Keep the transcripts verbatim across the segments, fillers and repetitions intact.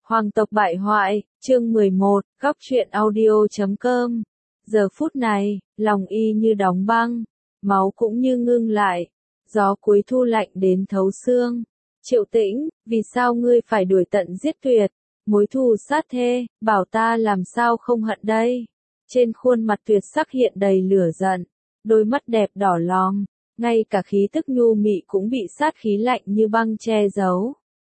Hoàng tộc bại hoại, chương mười một, góc truyện audio chấm com. Giờ phút này, lòng y như đóng băng, máu cũng như ngưng lại, gió cuối thu lạnh đến thấu xương. Triệu Tĩnh, vì sao ngươi phải đuổi tận giết tuyệt, mối thù sát thê, bảo ta làm sao không hận đây? Trên khuôn mặt tuyệt sắc hiện đầy lửa giận, đôi mắt đẹp đỏ lòm, ngay cả khí tức nhu mị cũng bị sát khí lạnh như băng che giấu.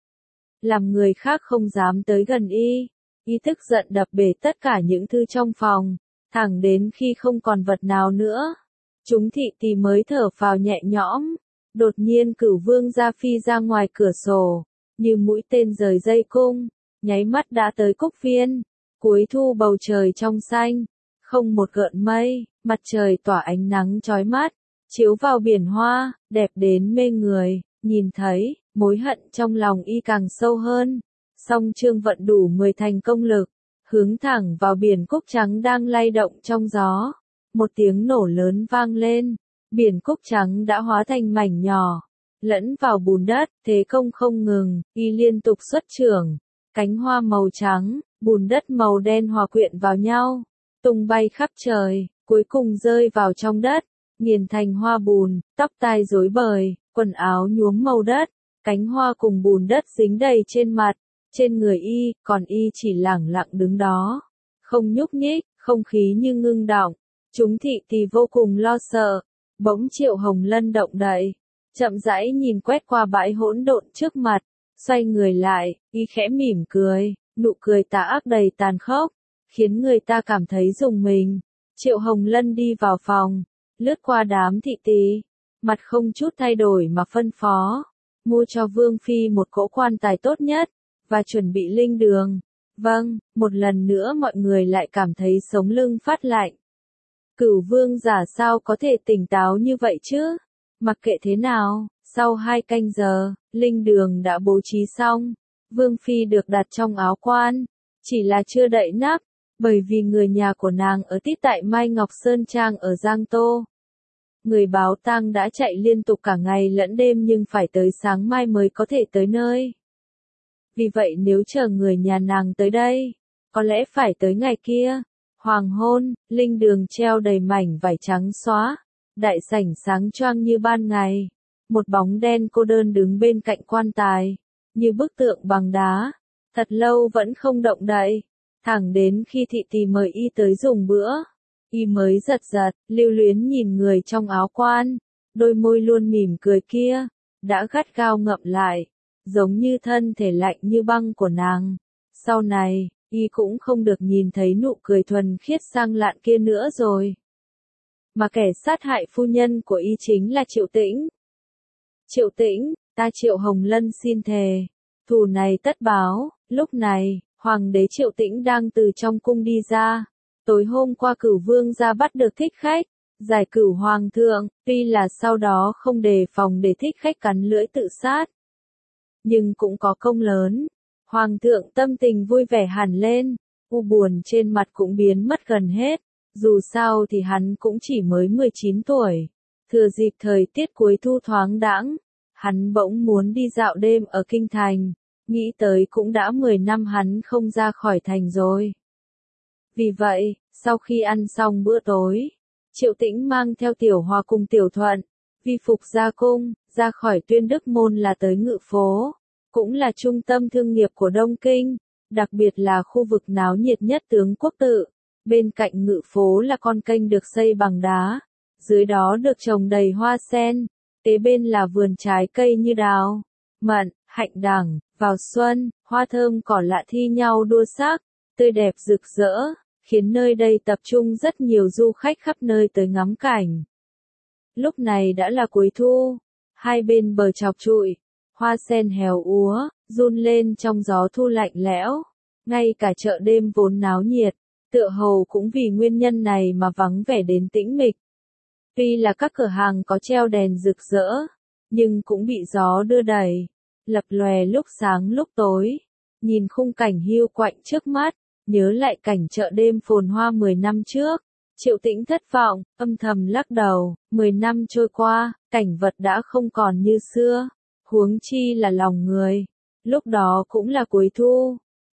Làm người khác không dám tới gần y, y tức giận đập bể tất cả những thư trong phòng, thẳng đến khi không còn vật nào nữa. Chúng thị tỳ mới thở phào nhẹ nhõm, đột nhiên Cửu Vương gia phi ra ngoài cửa sổ, như mũi tên rời dây cung, nháy mắt đã tới Cúc Viên. Cuối thu bầu trời trong xanh, không một gợn mây, mặt trời tỏa ánh nắng chói mắt, chiếu vào biển hoa, đẹp đến mê người. Nhìn thấy, mối hận trong lòng y càng sâu hơn. Song Trương vận đủ mười thành công lực, hướng thẳng vào biển cúc trắng đang lay động trong gió. Một tiếng nổ lớn vang lên, biển cúc trắng đã hóa thành mảnh nhỏ, lẫn vào bùn đất, thế công không ngừng, y liên tục xuất chưởng, cánh hoa màu trắng, bùn đất màu đen hòa quyện vào nhau, tung bay khắp trời, cuối cùng rơi vào trong đất, nghiền thành hoa bùn, tóc tai rối bời, quần áo nhuốm màu đất, cánh hoa cùng bùn đất dính đầy trên mặt, trên người y, còn y chỉ lẳng lặng đứng đó, không nhúc nhích, không khí như ngưng đọng. Chúng thị tỳ vô cùng lo sợ, bỗng Triệu Hồng Lân động đậy, chậm rãi nhìn quét qua bãi hỗn độn trước mặt, xoay người lại, y khẽ mỉm cười, nụ cười tà ác đầy tàn khốc, khiến người ta cảm thấy rùng mình. Triệu Hồng Lân đi vào phòng, lướt qua đám thị tỳ, mặt không chút thay đổi mà phân phó, mua cho Vương Phi một cỗ quan tài tốt nhất, và chuẩn bị linh đường. Vâng, một lần nữa mọi người lại cảm thấy sống lưng phát lạnh. Cửu Vương giả sao có thể tỉnh táo như vậy chứ? Mặc kệ thế nào, sau hai canh giờ, linh đường đã bố trí xong. Vương Phi được đặt trong áo quan, chỉ là chưa đậy nắp, bởi vì người nhà của nàng ở tít tại Mai Ngọc Sơn Trang ở Giang Tô. Người báo tang đã chạy liên tục cả ngày lẫn đêm nhưng phải tới sáng mai mới có thể tới nơi. Vì vậy nếu chờ người nhà nàng tới đây, có lẽ phải tới ngày kia. Hoàng hôn, linh đường treo đầy mảnh vải trắng xóa, đại sảnh sáng choang như ban ngày. Một bóng đen cô đơn đứng bên cạnh quan tài, như bức tượng bằng đá, thật lâu vẫn không động đậy, thẳng đến khi thị tỳ mời y tới dùng bữa. Y mới giật giật, lưu luyến nhìn người trong áo quan, đôi môi luôn mỉm cười kia, đã gắt gao ngậm lại, giống như thân thể lạnh như băng của nàng. Sau này, y cũng không được nhìn thấy nụ cười thuần khiết sang lạn kia nữa rồi. Mà kẻ sát hại phu nhân của y chính là Triệu Tĩnh. Triệu Tĩnh, ta Triệu Hồng Lân xin thề, thù này tất báo. Lúc này, Hoàng đế Triệu Tĩnh đang từ trong cung đi ra. Tối hôm qua Cửu Vương gia bắt được thích khách, giải cửu hoàng thượng, tuy là sau đó không đề phòng để thích khách cắn lưỡi tự sát. Nhưng cũng có công lớn. Hoàng thượng tâm tình vui vẻ hẳn lên, u buồn trên mặt cũng biến mất gần hết, dù sao thì hắn cũng chỉ mới mười chín tuổi. Thừa dịp thời tiết cuối thu thoáng đãng, hắn bỗng muốn đi dạo đêm ở kinh thành, nghĩ tới cũng đã mười năm hắn không ra khỏi thành rồi. Vì vậy, sau khi ăn xong bữa tối, Triệu Tĩnh mang theo Tiểu Hòa cùng Tiểu Thuận, vi phục ra cung, ra khỏi Tuyên Đức Môn là tới Ngự Phố, cũng là trung tâm thương nghiệp của Đông Kinh, đặc biệt là khu vực náo nhiệt nhất Tướng Quốc Tự. Bên cạnh Ngự Phố là con kênh được xây bằng đá, dưới đó được trồng đầy hoa sen, kế bên là vườn trái cây như đào, mận, hạnh đẳng. Vào xuân, hoa thơm cỏ lạ thi nhau đua sắc, tươi đẹp rực rỡ, khiến nơi đây tập trung rất nhiều du khách khắp nơi tới ngắm cảnh. Lúc này đã là cuối thu, hai bên bờ chọc trụi, hoa sen héo úa, run lên trong gió thu lạnh lẽo. Ngay cả chợ đêm vốn náo nhiệt, tựa hồ cũng vì nguyên nhân này mà vắng vẻ đến tĩnh mịch. Tuy là các cửa hàng có treo đèn rực rỡ, nhưng cũng bị gió đưa đẩy, lập lòe lúc sáng lúc tối. Nhìn khung cảnh hiu quạnh trước mắt, nhớ lại cảnh chợ đêm phồn hoa mười năm trước, Triệu Tĩnh thất vọng, âm thầm lắc đầu. Mười năm trôi qua, cảnh vật đã không còn như xưa, huống chi là lòng người. Lúc đó cũng là cuối thu,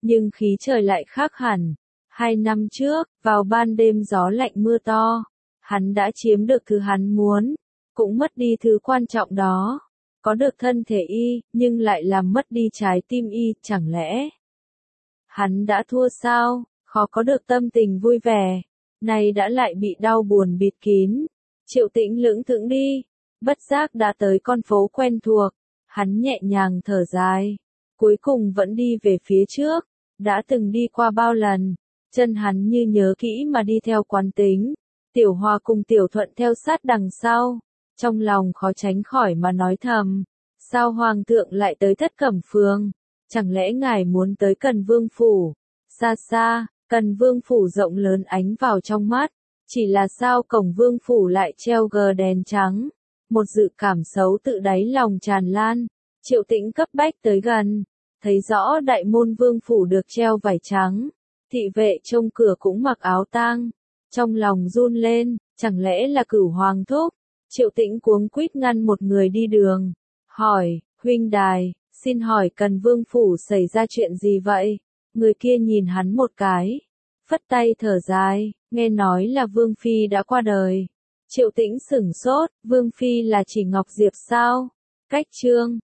Nhưng khí trời lại khác hẳn. Hai năm trước, vào ban đêm gió lạnh mưa to, hắn đã chiếm được thứ hắn muốn, cũng mất đi thứ quan trọng đó. Có được thân thể y, nhưng lại làm mất đi trái tim y, chẳng lẽ hắn đã thua sao? Khó có được tâm tình vui vẻ, nay đã lại bị đau buồn bịt kín. Triệu Tĩnh lững thững đi, bất giác đã tới con phố quen thuộc, hắn nhẹ nhàng thở dài, cuối cùng vẫn đi về phía trước, đã từng đi qua bao lần, chân hắn như nhớ kỹ mà đi theo quán tính, Tiểu Hòa cùng Tiểu Thuận theo sát đằng sau, trong lòng khó tránh khỏi mà nói thầm, sao Hoàng thượng lại tới Thất Cẩm Phường, chẳng lẽ ngài muốn tới Cần Vương Phủ? Xa xa, Cần Vương Phủ rộng lớn ánh vào trong mắt, chỉ là sao cổng Vương Phủ lại treo gờ đèn trắng, một dự cảm xấu tự đáy lòng tràn lan, Triệu Tĩnh cấp bách tới gần, thấy rõ đại môn Vương Phủ được treo vải trắng, thị vệ trông cửa cũng mặc áo tang, trong lòng run lên, chẳng lẽ là Cửu Hoàng thúc? Triệu Tĩnh cuống quýt ngăn một người đi đường, hỏi, huynh đài, xin hỏi Cần Vương Phủ xảy ra chuyện gì vậy? Người kia nhìn hắn một cái, phất tay thở dài, nghe nói là Vương Phi đã qua đời. Triệu Tĩnh sửng sốt, Vương Phi là chỉ Ngọc Diệp sao? Cách chương